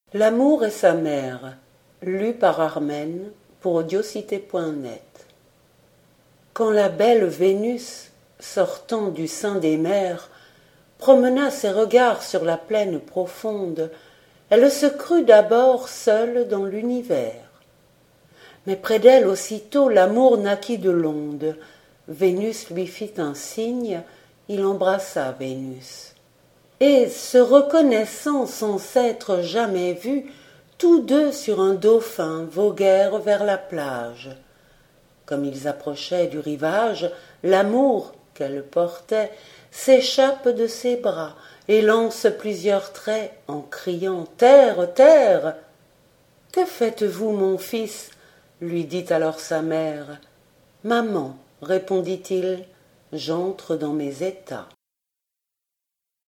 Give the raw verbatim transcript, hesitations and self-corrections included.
L'amour et sa mère, lu par Armen pour audiocité point net. Quand la belle Vénus, sortant du sein des mers, promena ses regards sur la plaine profonde, elle se crut d'abord seule dans l'univers. Mais près d'elle aussitôt l'amour naquit de l'onde. Vénus lui fit un signe, il embrassa Vénus. Et, se reconnaissant sans s'être jamais vus, tous deux sur un dauphin voguèrent vers la plage. Comme ils approchaient du rivage, l'amour qu'elle portait s'échappe de ses bras et lance plusieurs traits en criant « Terre, terre !»« Que faites-vous, mon fils ?» lui dit alors sa mère. « Maman, répondit-il, j'entre dans mes états. »